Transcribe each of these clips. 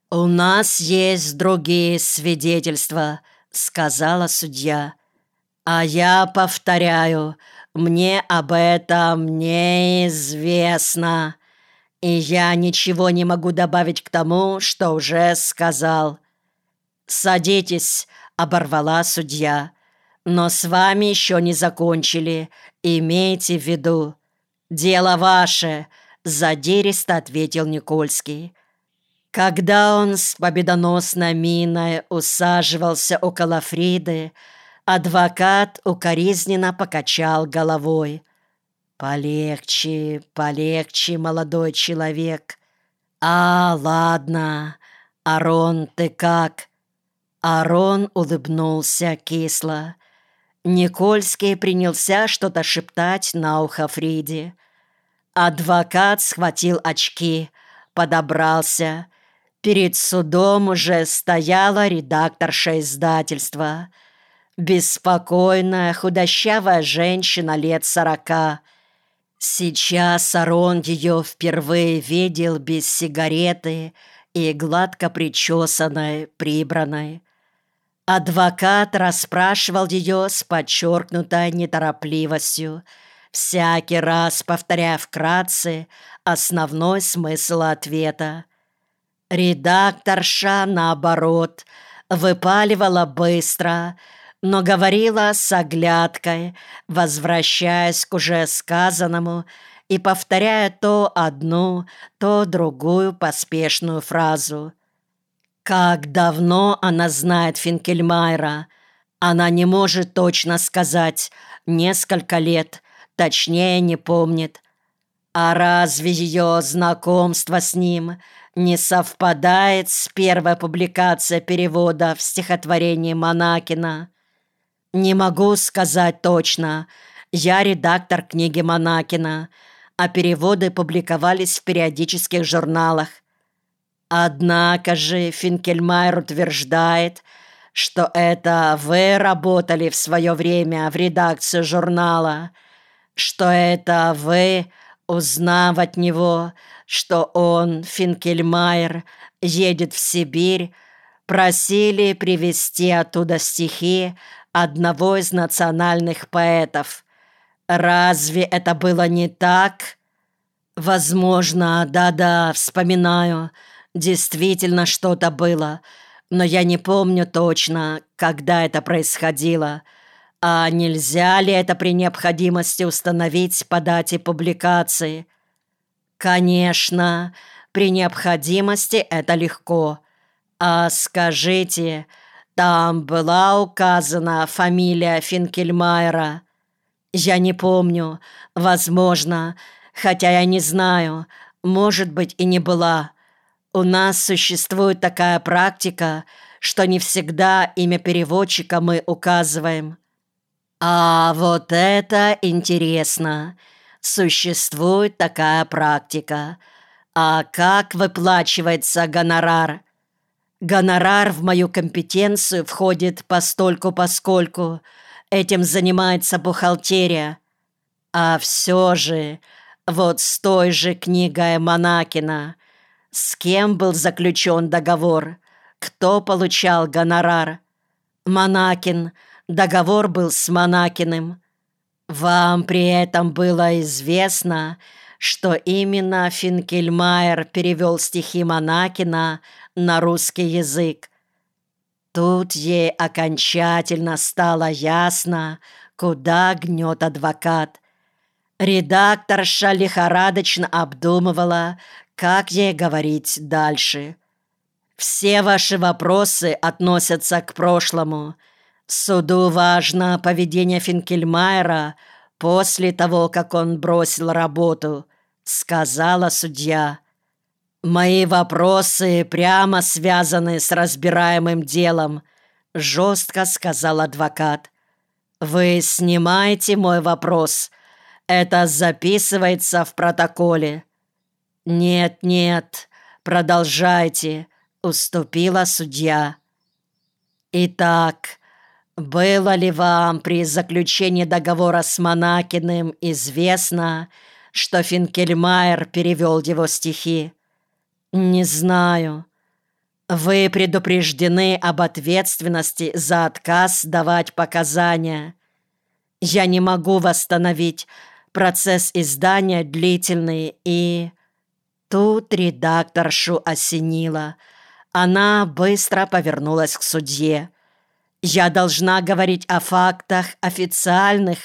«У нас есть другие свидетельства», — сказала судья. «А я повторяю, мне об этом неизвестно, и я ничего не могу добавить к тому, что уже сказал». «Садитесь», — оборвала судья. «Но с вами еще не закончили. Имейте в виду». «Дело ваше», — задиристо ответил Никольский. Когда он с победоносной миной усаживался около Фриды, адвокат укоризненно покачал головой. «Полегче, полегче, молодой человек. Ладно. Арон, ты как?» Арон улыбнулся кисло. Никольский принялся что-то шептать на ухо Фриде. Адвокат схватил очки, подобрался. Перед судом уже стояла редакторша издательства. Беспокойная, худощавая женщина лет 40. Сейчас Арон ее впервые видел без сигареты и гладко причесанной, прибранной. Адвокат расспрашивал ее с подчеркнутой неторопливостью, всякий раз повторяя вкратце основной смысл ответа. Редакторша, наоборот, выпаливала быстро, но говорила с оглядкой, возвращаясь к уже сказанному и повторяя то одну, то другую поспешную фразу. Как давно она знает Финкельмайера? Она не может точно сказать. Несколько лет, точнее не помнит. А разве ее знакомство с ним не совпадает с первой публикацией перевода в стихотворении Монакина? Не могу сказать точно. Я редактор книги Монакина, а переводы публиковались в периодических журналах. Однако же Финкельмайер утверждает, что это вы работали в свое время в редакции журнала, что это вы, узнав от него, что он, Финкельмайер, едет в Сибирь, просили привезти оттуда стихи одного из национальных поэтов. Разве это было не так? Возможно, да-да, вспоминаю. Действительно что-то было, но я не помню точно, когда это происходило. А нельзя ли это при необходимости установить по дате публикации? Конечно, при необходимости это легко. А скажите, там была указана фамилия Финкельмайера? Я не помню, возможно, хотя я не знаю, может быть и не была. У нас существует такая практика, что не всегда имя переводчика мы указываем. А вот это интересно. Существует такая практика. А как выплачивается гонорар? Гонорар в мою компетенцию входит постольку-поскольку. Этим занимается бухгалтерия. А все же, вот с той же книгой Монакина, с кем был заключен договор? Кто получал гонорар? Монакин. Договор был с Монакиным. Вам при этом было известно, что именно Финкельмайер перевел стихи Монакина на русский язык. Тут ей окончательно стало ясно, куда гнет адвокат. Редакторша лихорадочно обдумывала, как ей говорить дальше. «Все ваши вопросы относятся к прошлому. Суду важно поведение Финкельмайера после того, как он бросил работу», — сказала судья. «Мои вопросы прямо связаны с разбираемым делом», — жестко сказал адвокат. «Вы снимаете мой вопрос. Это записывается в протоколе». «Нет, продолжайте», — уступила судья. «Итак, было ли вам при заключении договора с Монакиным известно, что Финкельмайер перевел его стихи?» «Не знаю». Вы предупреждены об ответственности за отказ давать показания. Я не могу восстановить. Процесс издания длительный, и...» Тут редакторшу осенило. Она быстро повернулась к судье. «Я должна говорить о фактах официальных».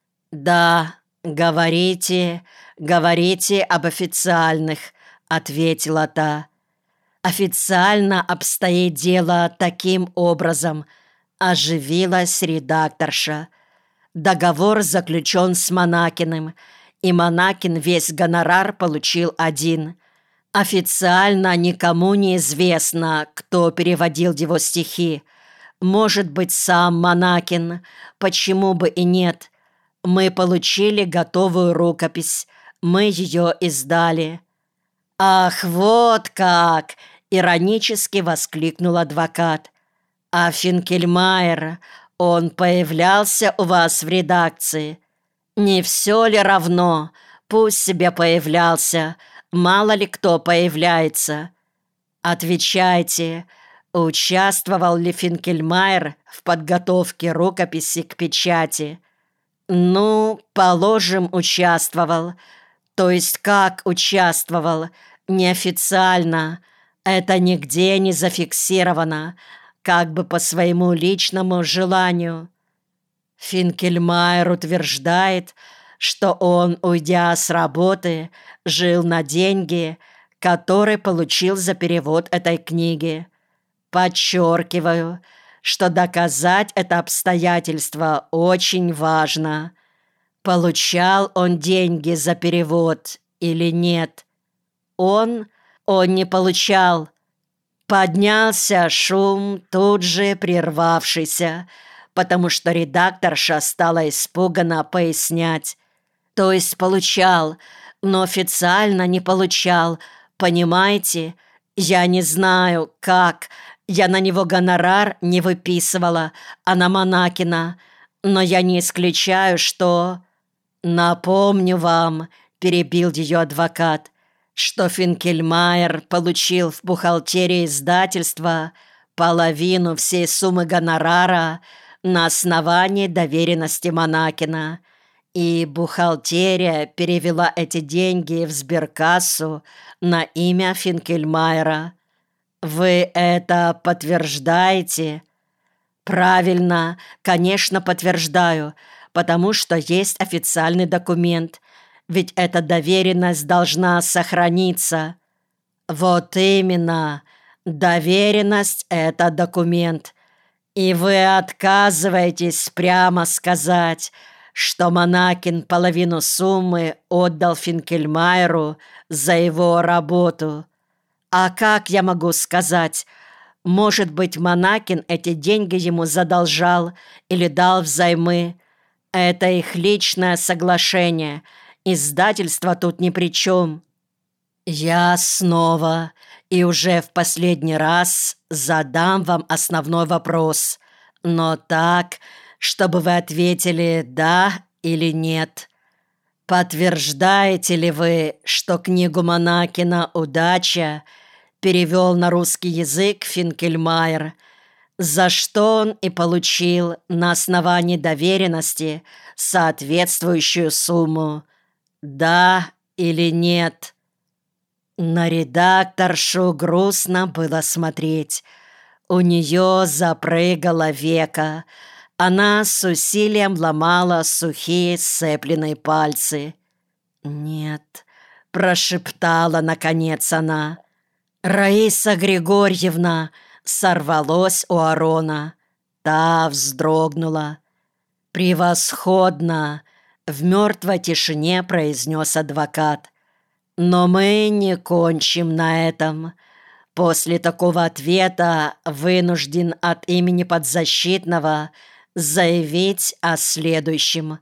«Да, говорите об официальных», — ответила та. «Официально обстоит дело таким образом», — оживилась редакторша. «Договор заключен с Монакиным, и Монакин весь гонорар получил один. Официально никому не известно, кто переводил его стихи. Может быть, сам Монакин, почему бы и нет. Мы получили готовую рукопись, мы ее издали». «Ах, вот как!» — иронически воскликнул адвокат. «А Финкельмайер, он появлялся у вас в редакции? Не все ли равно? Пусть себе появлялся, мало ли кто появляется. Отвечайте, участвовал ли Финкельмайер в подготовке рукописи к печати?» «Ну, положим, участвовал. То есть как участвовал? Неофициально. Это нигде не зафиксировано, как бы по своему личному желанию». Финкельмайер утверждает, что он, уйдя с работы, жил на деньги, которые получил за перевод этой книги. Подчеркиваю, что доказать это обстоятельство очень важно. Получал он деньги за перевод или нет? Он не получал. Поднялся шум, тут же прервавшийся, потому что редакторша стала испуганно пояснять. То есть получал, но официально не получал, понимаете? Я не знаю, как. Я на него гонорар не выписывала, а на Монакина. Но я не исключаю, что... «Напомню вам», — перебил ее адвокат, «что Финкельмайер получил в бухгалтерии издательства половину всей суммы гонорара на основании доверенности Монакина, и бухгалтерия перевела эти деньги в сберкассу на имя Финкельмайера. Вы это подтверждаете?» «Правильно, конечно, подтверждаю, потому что есть официальный документ, ведь эта доверенность должна сохраниться». «Вот именно, доверенность — это документ. И вы отказываетесь прямо сказать, что Монакин половину суммы отдал Финкельмайеру за его работу. А как я могу сказать? Может быть, Монакин эти деньги ему задолжал или дал взаймы. Это их личное соглашение. Издательство тут ни при чем». «Я снова и уже в последний раз задам вам основной вопрос, но так, чтобы вы ответили «да» или «нет». Подтверждаете ли вы, что книгу Монакина «Удача» перевел на русский язык Финкельмайер, за что он и получил на основании доверенности соответствующую сумму? Да или нет?» На редакторшу грустно было смотреть. У нее запрыгало веко. Она с усилием ломала сухие сцепленные пальцы. «Нет», — прошептала наконец она. «Раиса Григорьевна!» — сорвалось у Арона. Та вздрогнула. «Превосходно!» — в мертвой тишине произнес адвокат. «Но мы не кончим на этом. После такого ответа вынужден от имени подзащитного заявить о следующем.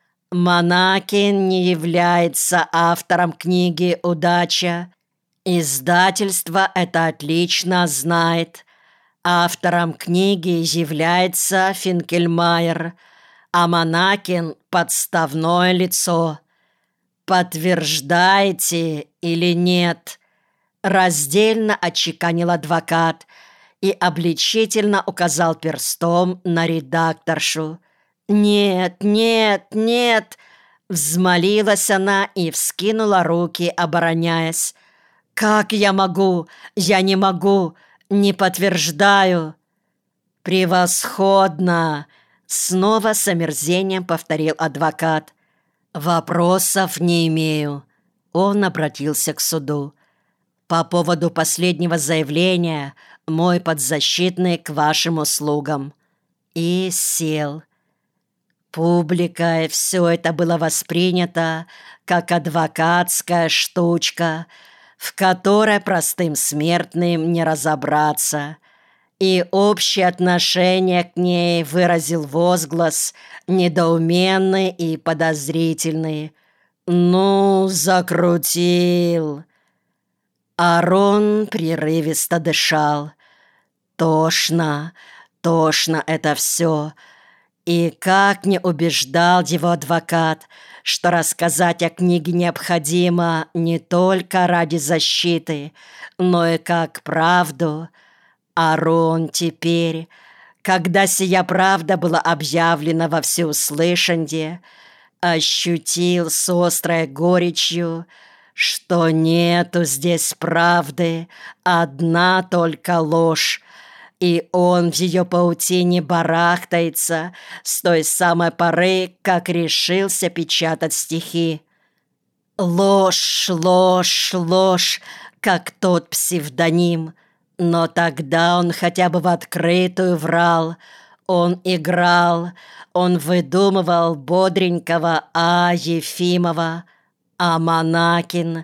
Монакин не является автором книги «Удача». Издательство это отлично знает. Автором книги является Финкельмайер, а Монакин – подставное лицо. Подтверждаете или нет? раздельно отчеканил адвокат и обличительно указал перстом на редакторшу. «Нет, нет, нет!» Взмолилась она и вскинула руки, обороняясь. «Как я могу? Я не могу! Не подтверждаю!» «Превосходно!» Снова с омерзением повторил адвокат. «Вопросов не имею». Он обратился к суду. «По поводу последнего заявления мой подзащитный к вашим услугам». И сел. Публикой все это было воспринято как адвокатская штучка, в которой простым смертным не разобраться, и общее отношение к ней выразил возглас недоуменный и подозрительный. «Ну, закрутил!» Арон прерывисто дышал. Тошно, тошно это все. И как не убеждал его адвокат, что рассказать о книге необходимо не только ради защиты, но и как правду. Арон теперь, когда сия правда была объявлена во всеуслышанье, ощутил с острой горечью, что нету здесь правды, одна только ложь, и он в ее паутине барахтается с той самой поры, как решился печатать стихи. Ложь, ложь, ложь, как тот псевдоним. Но тогда он хотя бы в открытую врал. Он играл, он выдумывал бодренького Ефимова. А Монакин,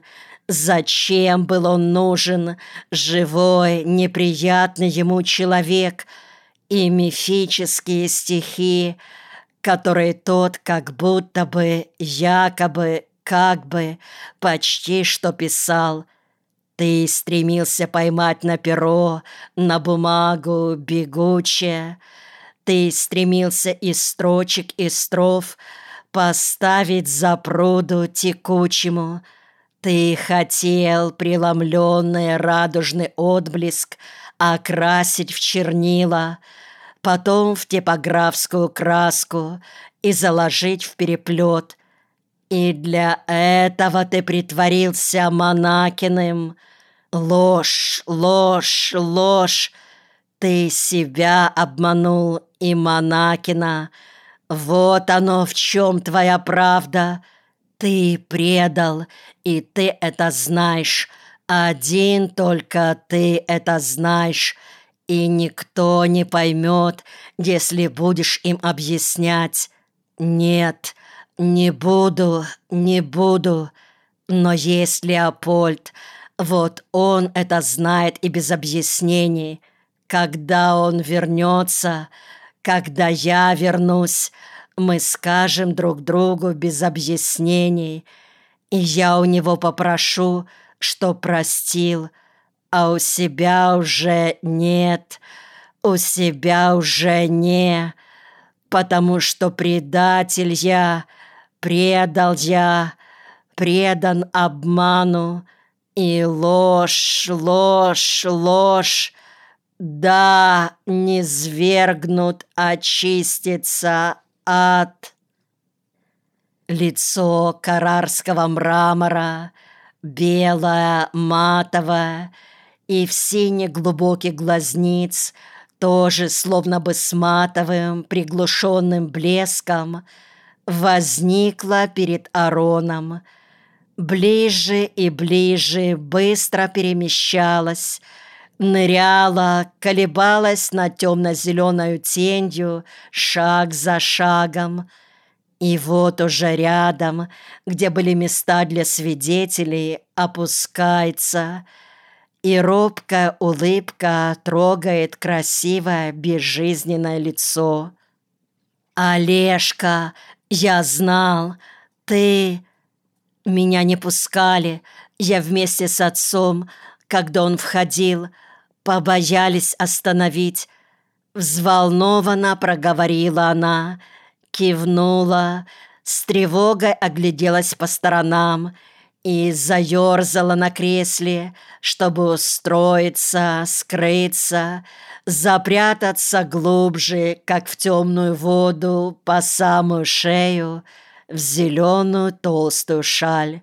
зачем был он нужен, живой, неприятный ему человек, и мифические стихи, которые тот как будто бы, якобы, как бы, почти что писал. Ты стремился поймать на перо, на бумагу бегучее. Ты стремился из строчек и строф поставить запруду текучему. Ты хотел преломленный радужный отблеск окрасить в чернила, потом в типографскую краску и заложить в переплет. И для этого ты притворился Монакиным. Ложь, ложь, ложь. Ты себя обманул и Монакина. Вот оно в чем твоя правда. Ты предал, и ты это знаешь. Один только ты это знаешь. И никто не поймет, если будешь им объяснять. Нет, не буду, не буду. Но есть Леопольд, вот он это знает и без объяснений. Когда он вернется, когда я вернусь, мы скажем друг другу без объяснений. И я у него попрошу, что простил, а у себя уже нет, у себя уже не, потому что предатель я, предал я, предан обману, и ложь, ложь, ложь. Да, не свергнут, очистится ад. Лицо карарского мрамора, белое, матовое, и в сине глубоких глазниц, тоже словно бы с матовым приглушенным блеском, возникла перед Ароном. Ближе и ближе быстро перемещалась, ныряла, колебалась над темно-зеленою тенью, шаг за шагом. И вот уже рядом, где были места для свидетелей, опускается, и робкая улыбка трогает красивое безжизненное лицо. «Олежка, я знал, ты...» Меня не пускали, я вместе с отцом, когда он входил, побоялись остановить. Взволнованно проговорила она, кивнула, с тревогой огляделась по сторонам и заерзала на кресле, чтобы устроиться, скрыться, запрятаться глубже, как в темную воду, по самую шею, в зеленую толстую шаль.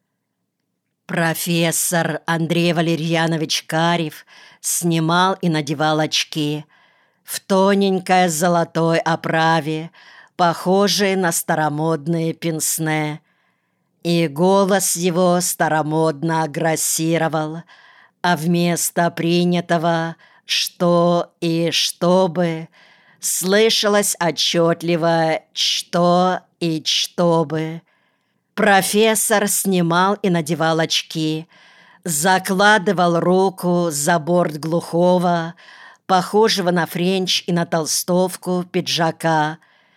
Профессор Андрей Валерьянович Карев снимал и надевал очки в тоненькой золотой оправе, похожие на старомодные пенсне. И голос его старомодно грассировал, а вместо принятого «что» и «чтобы» слышалось отчетливо «что» и «чтобы». Профессор снимал и надевал очки, закладывал руку за борт глухого, похожего на френч и на толстовку пиджака,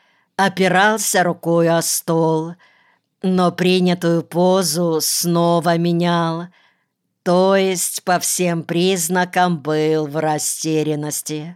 опирался рукой о стол, но принятую позу снова менял, то есть по всем признакам был в растерянности.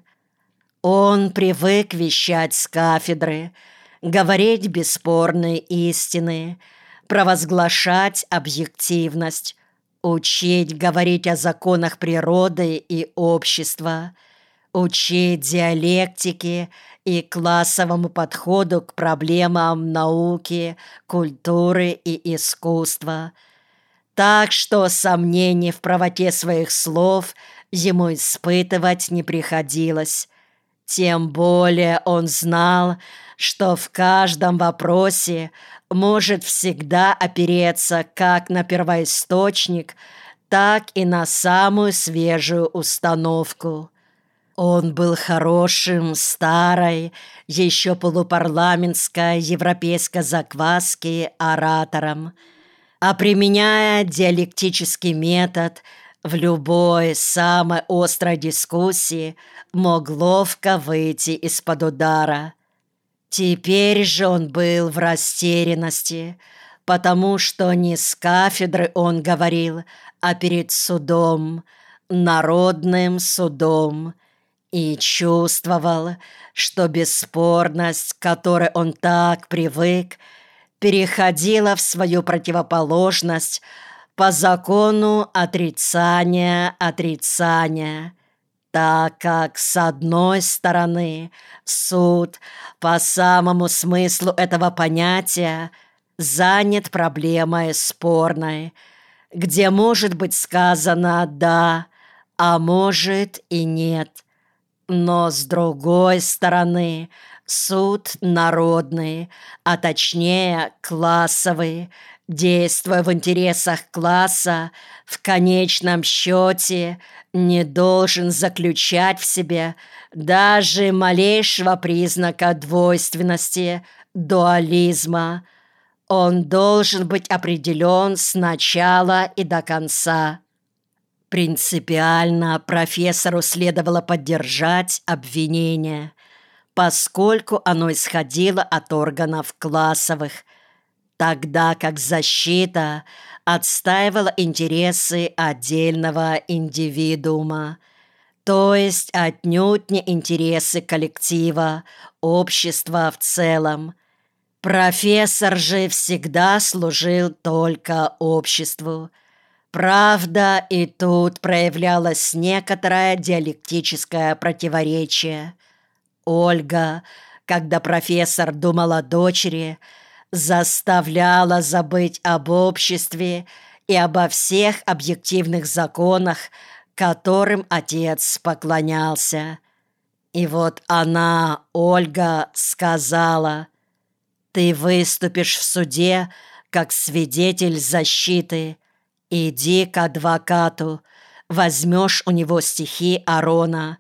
Он привык вещать с кафедры, говорить бесспорные истины, провозглашать объективность, учить говорить о законах природы и общества, учить диалектике и классовому подходу к проблемам науки, культуры и искусства. Так что сомнений в правоте своих слов ему испытывать не приходилось. Тем более он знал, что в каждом вопросе может всегда опереться как на первоисточник, так и на самую свежую установку. Он был хорошим, старой, еще полупарламентской европейской закваски оратором, а применяя диалектический метод в любой самой острой дискуссии, мог ловко выйти из-под удара. Теперь же он был в растерянности, потому что не с кафедры он говорил, а перед судом, народным судом, и чувствовал, что бесспорность, к которой он так привык, переходила в свою противоположность по закону отрицания, так как, с одной стороны, суд по самому смыслу этого понятия занят проблемой спорной, где может быть сказано «да», а может и «нет». Но, с другой стороны, суд народный, а точнее классовый, действуя в интересах класса, в конечном счете не должен заключать в себе даже малейшего признака двойственности, дуализма. Он должен быть определен с начала и до конца. Принципиально профессору следовало поддержать обвинение, поскольку оно исходило от органов классовых, тогда как защита отстаивала интересы отдельного индивидуума, то есть отнюдь не интересы коллектива, общества в целом. Профессор же всегда служил только обществу. Правда, и тут проявлялось некоторое диалектическое противоречие. Ольга, когда профессор думал о дочери, заставляла забыть об обществе и обо всех объективных законах, которым отец поклонялся. И вот она, Ольга, сказала: «Ты выступишь в суде как свидетель защиты. Иди к адвокату, возьмешь у него стихи Арона.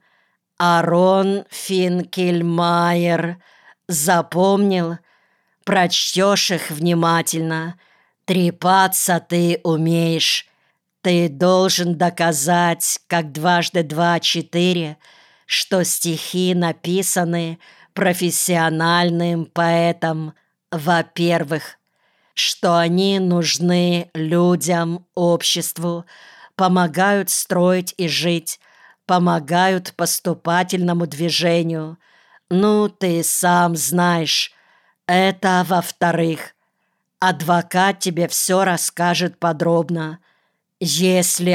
Арон Финкельмайер. Запомнил? Прочтешь их внимательно. Трепаться ты умеешь. Ты должен доказать, как 2 × 2 = 4, что стихи написаны профессиональным поэтом, во-первых, что они нужны людям, обществу, помогают строить и жить, помогают поступательному движению. Ну, ты сам знаешь. Это во-вторых. Адвокат тебе все расскажет подробно. Если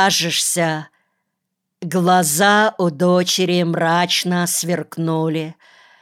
откажешься...» Глаза у дочери мрачно сверкнули.